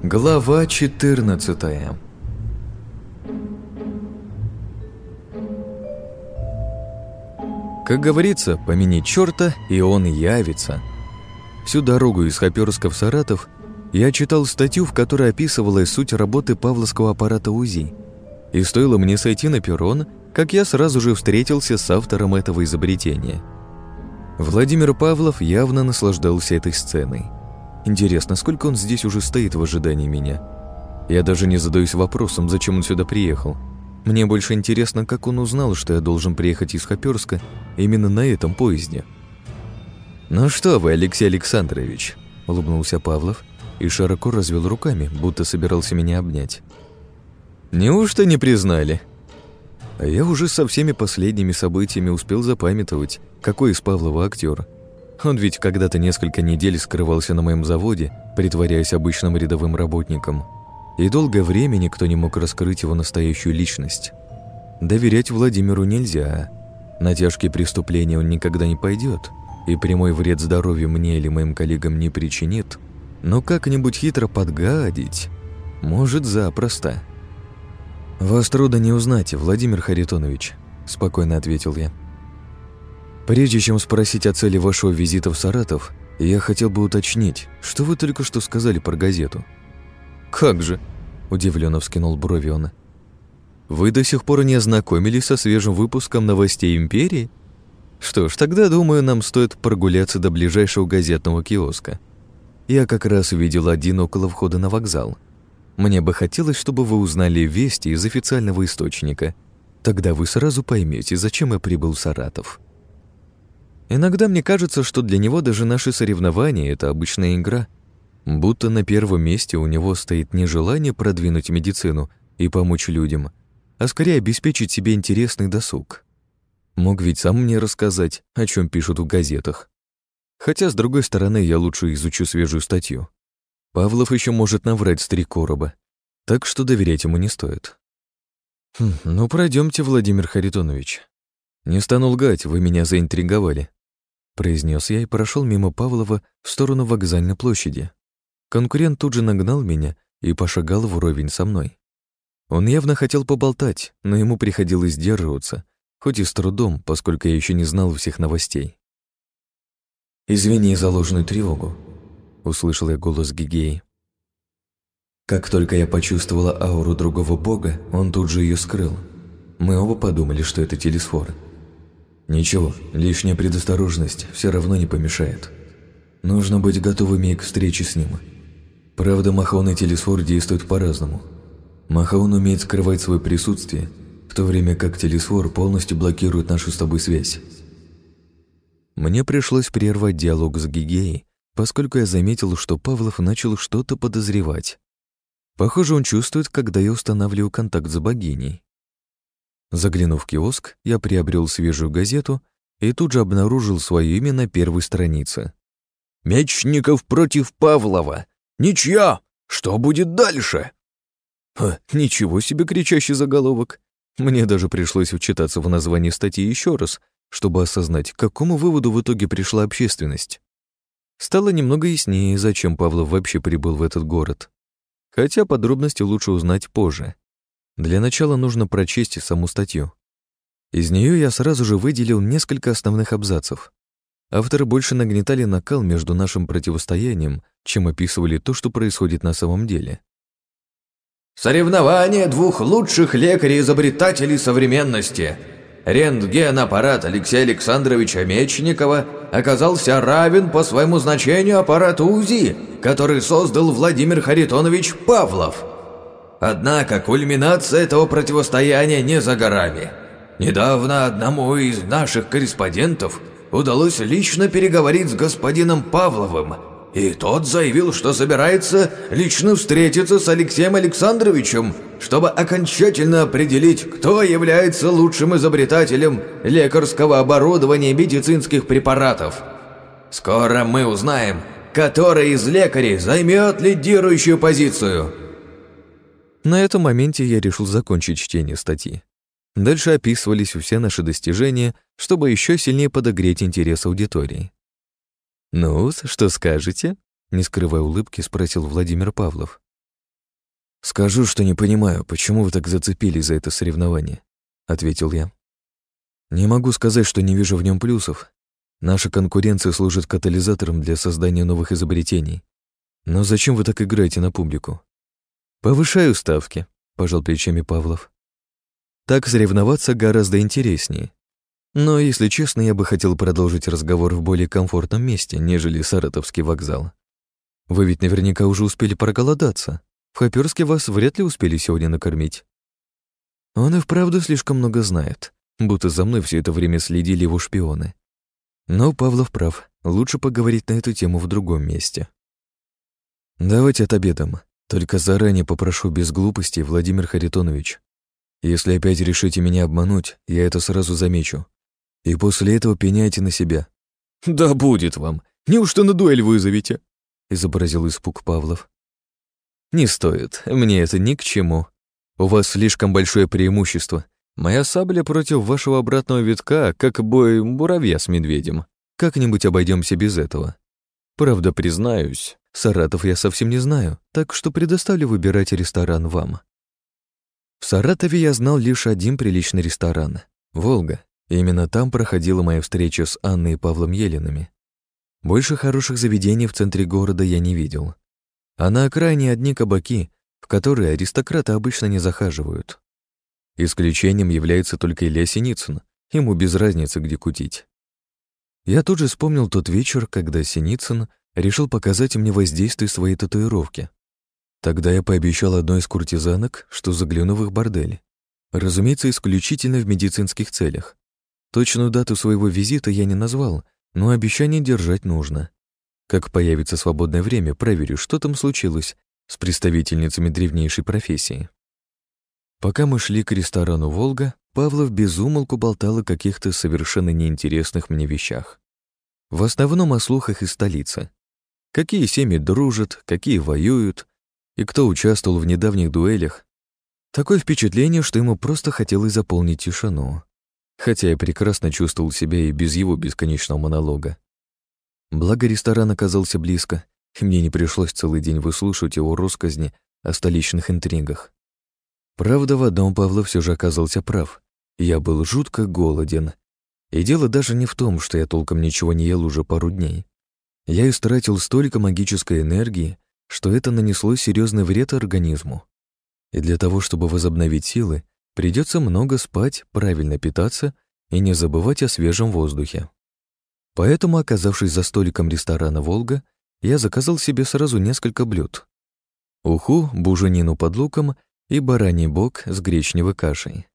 Глава 14. Как говорится, помяни черта, и он явится. Всю дорогу из Хоперска в Саратов я читал статью, в которой описывалась суть работы павловского аппарата УЗИ. И стоило мне сойти на перрон, как я сразу же встретился с автором этого изобретения. Владимир Павлов явно наслаждался этой сценой. Интересно, сколько он здесь уже стоит в ожидании меня? Я даже не задаюсь вопросом, зачем он сюда приехал. Мне больше интересно, как он узнал, что я должен приехать из Хоперска именно на этом поезде. «Ну что вы, Алексей Александрович», — улыбнулся Павлов и широко развел руками, будто собирался меня обнять. «Неужто не признали?» А я уже со всеми последними событиями успел запамятовать, какой из Павлова актер. Он ведь когда-то несколько недель скрывался на моем заводе, притворяясь обычным рядовым работником. И долгое время никто не мог раскрыть его настоящую личность. Доверять Владимиру нельзя. На тяжкие преступления он никогда не пойдет, и прямой вред здоровью мне или моим коллегам не причинит, но как-нибудь хитро подгадить может запросто. «Вас трудно не узнать, Владимир Харитонович», — спокойно ответил я. «Прежде чем спросить о цели вашего визита в Саратов, я хотел бы уточнить, что вы только что сказали про газету». «Как же?» – удивленно вскинул брови он. «Вы до сих пор не ознакомились со свежим выпуском новостей империи? Что ж, тогда, думаю, нам стоит прогуляться до ближайшего газетного киоска. Я как раз увидел один около входа на вокзал. Мне бы хотелось, чтобы вы узнали вести из официального источника. Тогда вы сразу поймете, зачем я прибыл в Саратов». Иногда мне кажется, что для него даже наши соревнования – это обычная игра. Будто на первом месте у него стоит не желание продвинуть медицину и помочь людям, а скорее обеспечить себе интересный досуг. Мог ведь сам мне рассказать, о чем пишут в газетах. Хотя, с другой стороны, я лучше изучу свежую статью. Павлов еще может наврать с 3 короба, так что доверять ему не стоит. Ну, пройдемте, Владимир Харитонович. Не стану лгать, вы меня заинтриговали, произнес я и прошел мимо Павлова в сторону вокзальной площади. Конкурент тут же нагнал меня и пошагал вровень со мной. Он явно хотел поболтать, но ему приходилось сдерживаться, хоть и с трудом, поскольку я еще не знал всех новостей. «Извини за ложную тревогу», — услышал я голос Гигеи. Как только я почувствовала ауру другого бога, он тут же ее скрыл. Мы оба подумали, что это телесфор. Ничего, лишняя предосторожность все равно не помешает. Нужно быть готовыми к встрече с ним. Правда, Махон и телесфор действуют по-разному. Махон умеет скрывать свое присутствие, в то время как телесфор полностью блокирует нашу с тобой связь. Мне пришлось прервать диалог с Гигеей, поскольку я заметил, что Павлов начал что-то подозревать. Похоже, он чувствует, когда я устанавливаю контакт с богиней. Заглянув в киоск, я приобрел свежую газету и тут же обнаружил свое имя на первой странице. «Мечников против Павлова! Ничья! Что будет дальше?» Ничего себе кричащий заголовок! Мне даже пришлось вчитаться в название статьи еще раз, чтобы осознать, к какому выводу в итоге пришла общественность. Стало немного яснее, зачем Павлов вообще прибыл в этот город. Хотя подробности лучше узнать позже. Для начала нужно прочесть саму статью. Из нее я сразу же выделил несколько основных абзацев. Авторы больше нагнетали накал между нашим противостоянием, чем описывали то, что происходит на самом деле. Соревнование 2 лучших лекарей-изобретателей современности. Рентген-аппарат Алексея Александровича Мечникова оказался равен по своему значению аппарату УЗИ, который создал Владимир Харитонович Павлов. Однако кульминация этого противостояния не за горами. Недавно одному из наших корреспондентов удалось лично переговорить с господином Павловым, и тот заявил, что собирается лично встретиться с Алексеем Александровичем, чтобы окончательно определить, кто является лучшим изобретателем лекарского оборудования и медицинских препаратов. Скоро мы узнаем, который из лекарей займет лидирующую позицию. На этом моменте я решил закончить чтение статьи. Дальше описывались все наши достижения, чтобы еще сильнее подогреть интерес аудитории. «Ну, что скажете?» — не скрывая улыбки, спросил Владимир Павлов. «Скажу, что не понимаю, почему вы так зацепились за это соревнование», — ответил я. «Не могу сказать, что не вижу в нем плюсов. Наша конкуренция служит катализатором для создания новых изобретений. Но зачем вы так играете на публику?» «Повышаю ставки», — пожал плечами Павлов. «Так соревноваться гораздо интереснее. Но, если честно, я бы хотел продолжить разговор в более комфортном месте, нежели Саратовский вокзал. Вы ведь наверняка уже успели проголодаться. В Хоперске вас вряд ли успели сегодня накормить». Он и вправду слишком много знает, будто за мной все это время следили его шпионы. Но Павлов прав, лучше поговорить на эту тему в другом месте. «Давайте отобедаем. Только заранее попрошу без глупостей, Владимир Харитонович. Если опять решите меня обмануть, я это сразу замечу. И после этого пеняйте на себя». «Да будет вам! Неужто на дуэль вызовете?» — изобразил испуг Павлов. «Не стоит, мне это ни к чему. У вас слишком большое преимущество. Моя сабля против вашего обратного витка, как бой муравья с медведем. Как-нибудь обойдемся без этого. Правда, признаюсь, Саратов я совсем не знаю, так что предоставлю выбирать ресторан вам». В Саратове я знал лишь один приличный ресторан — «Волга». Именно там проходила моя встреча с Анной и Павлом Елинами. Больше хороших заведений в центре города я не видел. А на окраине одни кабаки, в которые аристократы обычно не захаживают. Исключением является только Илья Синицын, ему без разницы, где кутить. Я тут же вспомнил тот вечер, когда Синицын решил показать мне воздействие своей татуировки. Тогда я пообещал одной из куртизанок, что загляну в их бордель. Разумеется, исключительно в медицинских целях. Точную дату своего визита я не назвал, но обещание держать нужно. Как появится свободное время, проверю, что там случилось с представительницами древнейшей профессии. Пока мы шли к ресторану «Волга», Павлов без умолку болтал о каких-то совершенно неинтересных мне вещах. В основном о слухах из столицы. Какие семьи дружат, какие воюют, и кто участвовал в недавних дуэлях. Такое впечатление, что ему просто хотелось заполнить тишину. Хотя я прекрасно чувствовал себя и без его бесконечного монолога. Благо ресторан оказался близко, и мне не пришлось целый день выслушивать его россказни о столичных интригах. Правда, в одном Павлов все же оказался прав. Я был жутко голоден. И дело даже не в том, что я толком ничего не ел уже пару дней. Я истратил столько магической энергии, что это нанесло серьезный вред организму. И для того, чтобы возобновить силы, придется много спать, правильно питаться и не забывать о свежем воздухе. Поэтому, оказавшись за столиком ресторана «Волга», я заказал себе сразу несколько блюд. Уху, буженину под луком и бараний бок с гречневой кашей.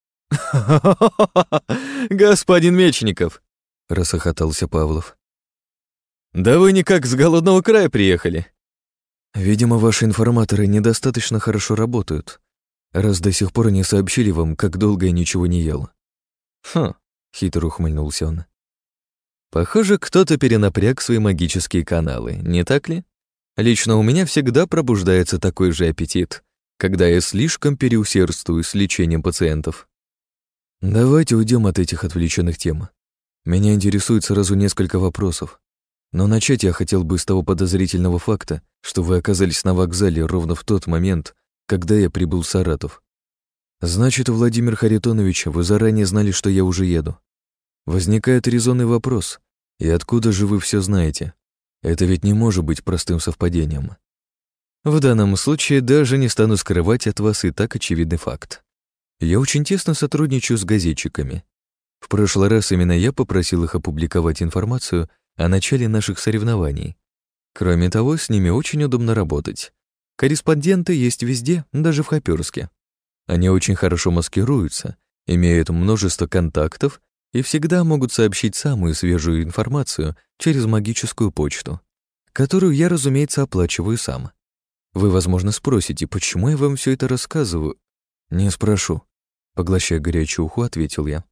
«Господин Мечников!» — расхохотался Павлов. «Да вы никак с голодного края приехали!» «Видимо, ваши информаторы недостаточно хорошо работают, раз до сих пор не сообщили вам, как долго я ничего не ел». «Хм», — хитро ухмыльнулся он. «Похоже, кто-то перенапряг свои магические каналы, не так ли? Лично у меня всегда пробуждается такой же аппетит, когда я слишком переусердствую с лечением пациентов». «Давайте уйдем от этих отвлеченных тем. Меня интересует сразу несколько вопросов. Но начать я хотел бы с того подозрительного факта, что вы оказались на вокзале ровно в тот момент, когда я прибыл в Саратов. Значит, Владимир Харитонович, вы заранее знали, что я уже еду. Возникает резонный вопрос. И откуда же вы все знаете? Это ведь не может быть простым совпадением. В данном случае даже не стану скрывать от вас и так очевидный факт. Я очень тесно сотрудничаю с газетчиками. В прошлый раз именно я попросил их опубликовать информацию о начале наших соревнований. Кроме того, с ними очень удобно работать. Корреспонденты есть везде, даже в Хоперске. Они очень хорошо маскируются, имеют множество контактов и всегда могут сообщить самую свежую информацию через магическую почту, которую я, разумеется, оплачиваю сам. Вы, возможно, спросите, почему я вам все это рассказываю? Не спрошу. Поглощая горячую уху, ответил я.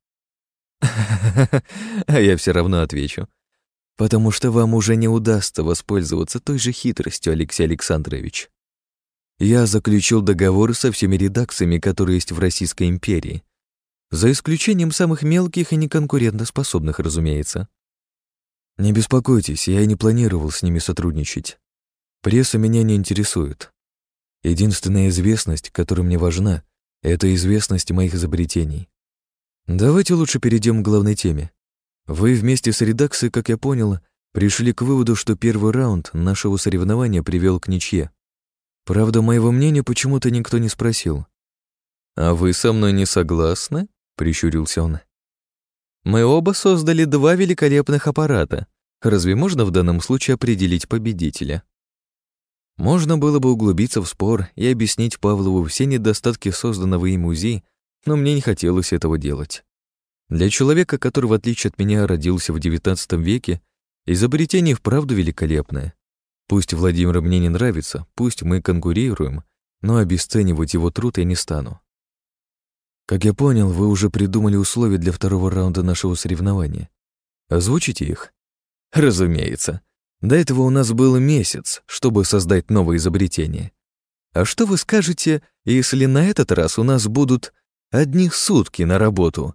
А я все равно отвечу. Потому что вам уже не удастся воспользоваться той же хитростью, Алексей Александрович. Я заключил договор со всеми редакциями, которые есть в Российской империи, за исключением самых мелких и неконкурентоспособных, разумеется. Не беспокойтесь, я и не планировал с ними сотрудничать. Пресса меня не интересует. Единственная известность, которая мне важна, это известность моих изобретений. Давайте лучше перейдем к главной теме. Вы вместе с редакцией, как я понял, пришли к выводу, что первый раунд нашего соревнования привел к ничье. Правда, моего мнения почему-то никто не спросил. «А вы со мной не согласны?» — прищурился он. «Мы оба создали 2 великолепных аппарата. Разве можно в данном случае определить победителя?» Можно было бы углубиться в спор и объяснить Павлову все недостатки созданного им УЗИ, но мне не хотелось этого делать. Для человека, который, в отличие от меня, родился в XIX веке, изобретение вправду великолепное. Пусть Владимир мне не нравится, пусть мы конкурируем, но обесценивать его труд я не стану. Как я понял, вы уже придумали условия для второго раунда нашего соревнования. Озвучите их? Разумеется. До этого у нас был месяц, чтобы создать новое изобретение. А что вы скажете, если на этот раз у нас будут одни сутки на работу?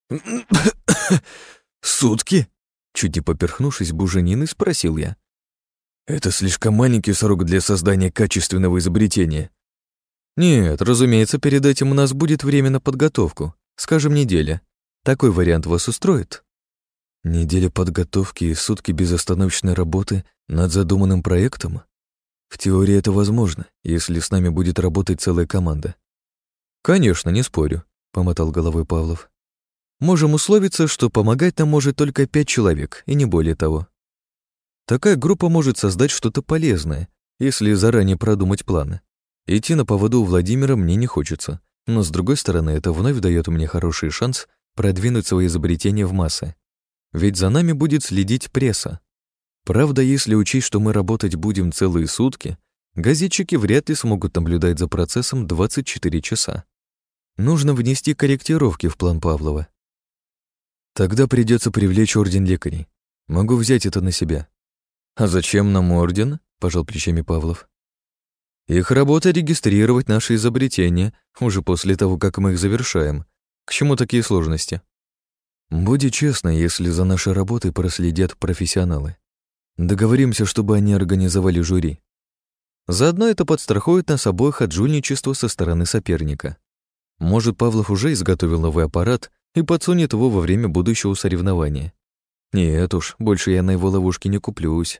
Сутки? Чуть не поперхнувшись бужениной, спросил я. Это слишком маленький срок для создания качественного изобретения. Нет, разумеется, перед этим у нас будет время на подготовку, скажем, неделя. Такой вариант вас устроит? Неделя подготовки и сутки безостановочной работы над задуманным проектом? В теории это возможно, если с нами будет работать целая команда. Конечно, не спорю, помотал головой Павлов. Можем условиться, что помогать нам может только 5 человек, и не более того. Такая группа может создать что-то полезное, если заранее продумать планы. Идти на поводу у Владимира мне не хочется, но, с другой стороны, это вновь дает мне хороший шанс продвинуть свои изобретения в массы. Ведь за нами будет следить пресса. Правда, если учесть, что мы работать будем целые сутки, газетчики вряд ли смогут наблюдать за процессом 24 часа. Нужно внести корректировки в план Павлова. Тогда придется привлечь орден лекарей. Могу взять это на себя. А зачем нам орден? Пожал плечами Павлов. Их работа — регистрировать наши изобретения уже после того, как мы их завершаем. К чему такие сложности? Будет честно, если за нашей работой проследят профессионалы. Договоримся, чтобы они организовали жюри. Заодно это подстрахует нас обоих от жульничества со стороны соперника. Может, Павлов уже изготовил новый аппарат и подсунет его во время будущего соревнования. Нет уж, больше я на его ловушке не куплюсь.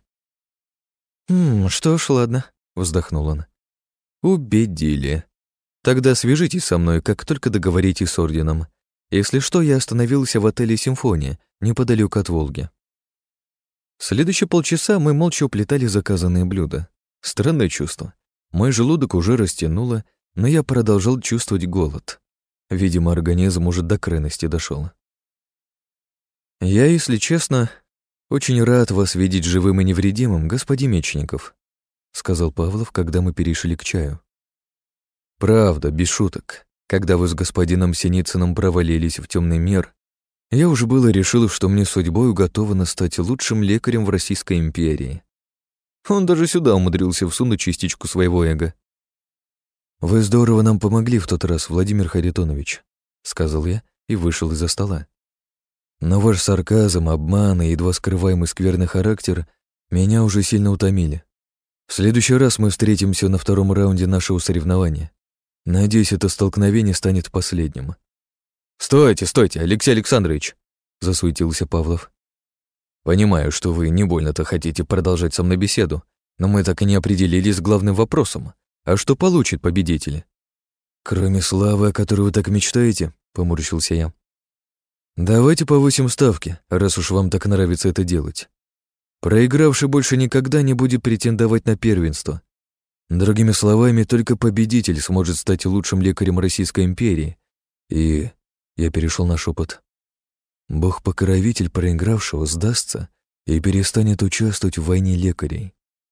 Что ж, ладно», — вздохнул он. «Убедили. Тогда свяжитесь со мной, как только договоритесь с орденом. Если что, я остановился в отеле «Симфония», неподалеку от Волги». Следующие полчаса мы молча уплетали заказанные блюда. Странное чувство. Мой желудок уже растянуло, но я продолжал чувствовать голод. Видимо, организм уже до крайности дошел. «Я, если честно, очень рад вас видеть живым и невредимым, господин Мечников», сказал Павлов, когда мы перешли к чаю. «Правда, без шуток. Когда вы с господином Синицыным провалились в темный мир, я уже было решил, что мне судьбой уготовано стать лучшим лекарем в Российской империи. Он даже сюда умудрился всунуть частичку своего эго. «Вы здорово нам помогли в тот раз, Владимир Харитонович», сказал я и вышел из-за стола. «Но ваш сарказм, обман и едва скрываемый скверный характер меня уже сильно утомили. В следующий раз мы встретимся на втором раунде нашего соревнования. Надеюсь, это столкновение станет последним». «Стойте, стойте, Алексей Александрович!» — засуетился Павлов. «Понимаю, что вы не больно-то хотите продолжать со мной беседу, но мы так и не определились с главным вопросом. А что получит победитель?» «Кроме славы, о которой вы так мечтаете», — поморщился я. «Давайте повысим ставки, раз уж вам так нравится это делать. Проигравший больше никогда не будет претендовать на первенство. Другими словами, только победитель сможет стать лучшим лекарем Российской империи. И...» Я перешел на шепот. «Бог-покровитель проигравшего сдастся и перестанет участвовать в войне лекарей».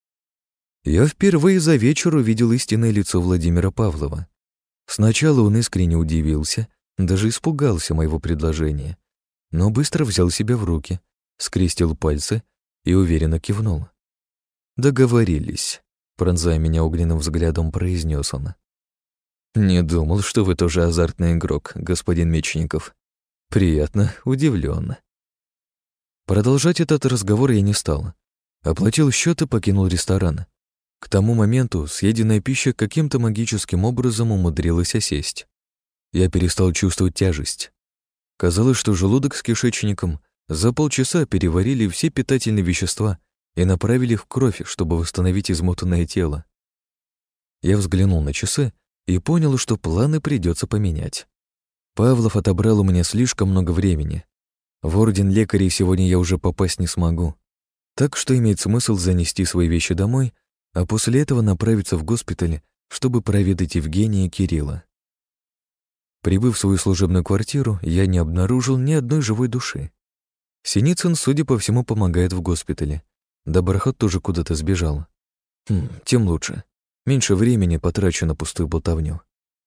Я впервые за вечер увидел истинное лицо Владимира Павлова. Сначала он искренне удивился, даже испугался моего предложения, но быстро взял себя в руки, скрестил пальцы и уверенно кивнул. «Договорились», — пронзая меня огненным взглядом, произнес он. «Не думал, что вы тоже азартный игрок, господин Мечников. Приятно, удивлен». Продолжать этот разговор я не стал. Оплатил счет и покинул ресторан. К тому моменту съеденная пища каким-то магическим образом умудрилась осесть. Я перестал чувствовать тяжесть. Казалось, что желудок с кишечником за полчаса переварили все питательные вещества и направили в кровь, чтобы восстановить измотанное тело. Я взглянул на часы и понял, что планы придется поменять. Павлов отобрал у меня слишком много времени. В орден лекарей сегодня я уже попасть не смогу. Так что имеет смысл занести свои вещи домой, а после этого направиться в госпиталь, чтобы проведать Евгения и Кирилла. Прибыв в свою служебную квартиру, я не обнаружил ни одной живой души. Синицын, судя по всему, помогает в госпитале. Доброход тоже куда-то сбежал. Тем лучше. Меньше времени потрачу на пустую болтовню.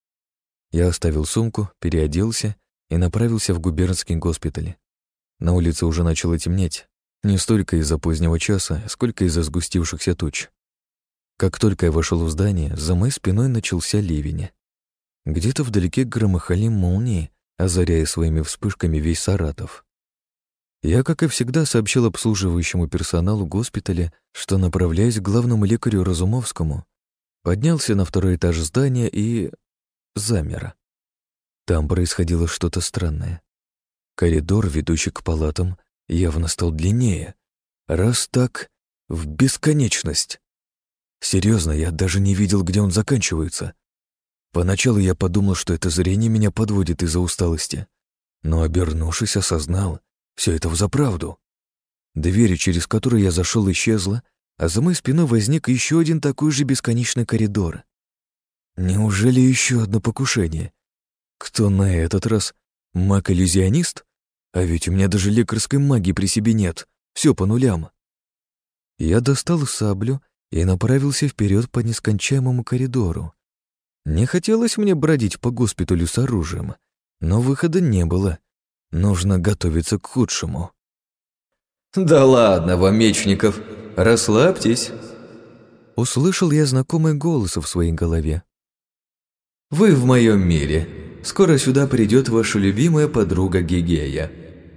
Я оставил сумку, переоделся и направился в губернский госпиталь. На улице уже начало темнеть, не столько из-за позднего часа, сколько из-за сгустившихся туч. Как только я вошел в здание, за моей спиной начался ливень. Где-то вдалеке громыхали молнии, озаряя своими вспышками весь Саратов. Я, как и всегда, сообщил обслуживающему персоналу госпиталя, что направляюсь к главному лекарю Разумовскому, поднялся на второй этаж здания и замер. Там происходило что-то странное. Коридор, ведущий к палатам, явно стал длиннее. Раз так, в бесконечность. Серьезно, я даже не видел, где он заканчивается. Поначалу я подумал, что это зрение меня подводит из-за усталости, но, обернувшись, осознал, все это взаправду. Дверь, через которую я зашел, исчезла, а за моей спиной возник еще один такой же бесконечный коридор. Неужели еще одно покушение? Кто на этот раз? Маг-иллюзионист? А ведь у меня даже лекарской магии при себе нет. Все по нулям. Я достал саблю и направился вперед по нескончаемому коридору. Не хотелось мне бродить по госпиталю с оружием, но выхода не было. Нужно готовиться к худшему. «Да ладно вам, Мечников, расслабьтесь!» Услышал я знакомый голос в своей голове. «Вы в моем мире. Скоро сюда придет ваша любимая подруга Гигея».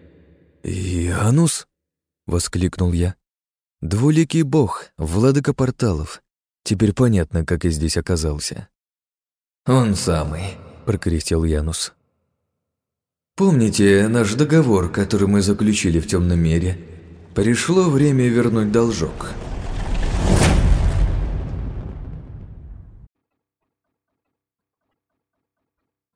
«Янус?» — воскликнул я. «Двуликий бог, владыка порталов. Теперь понятно, как я здесь оказался». «Он самый», — прокряхтел Янус. «Помните наш договор, который мы заключили в темном мире? Пришло время вернуть должок».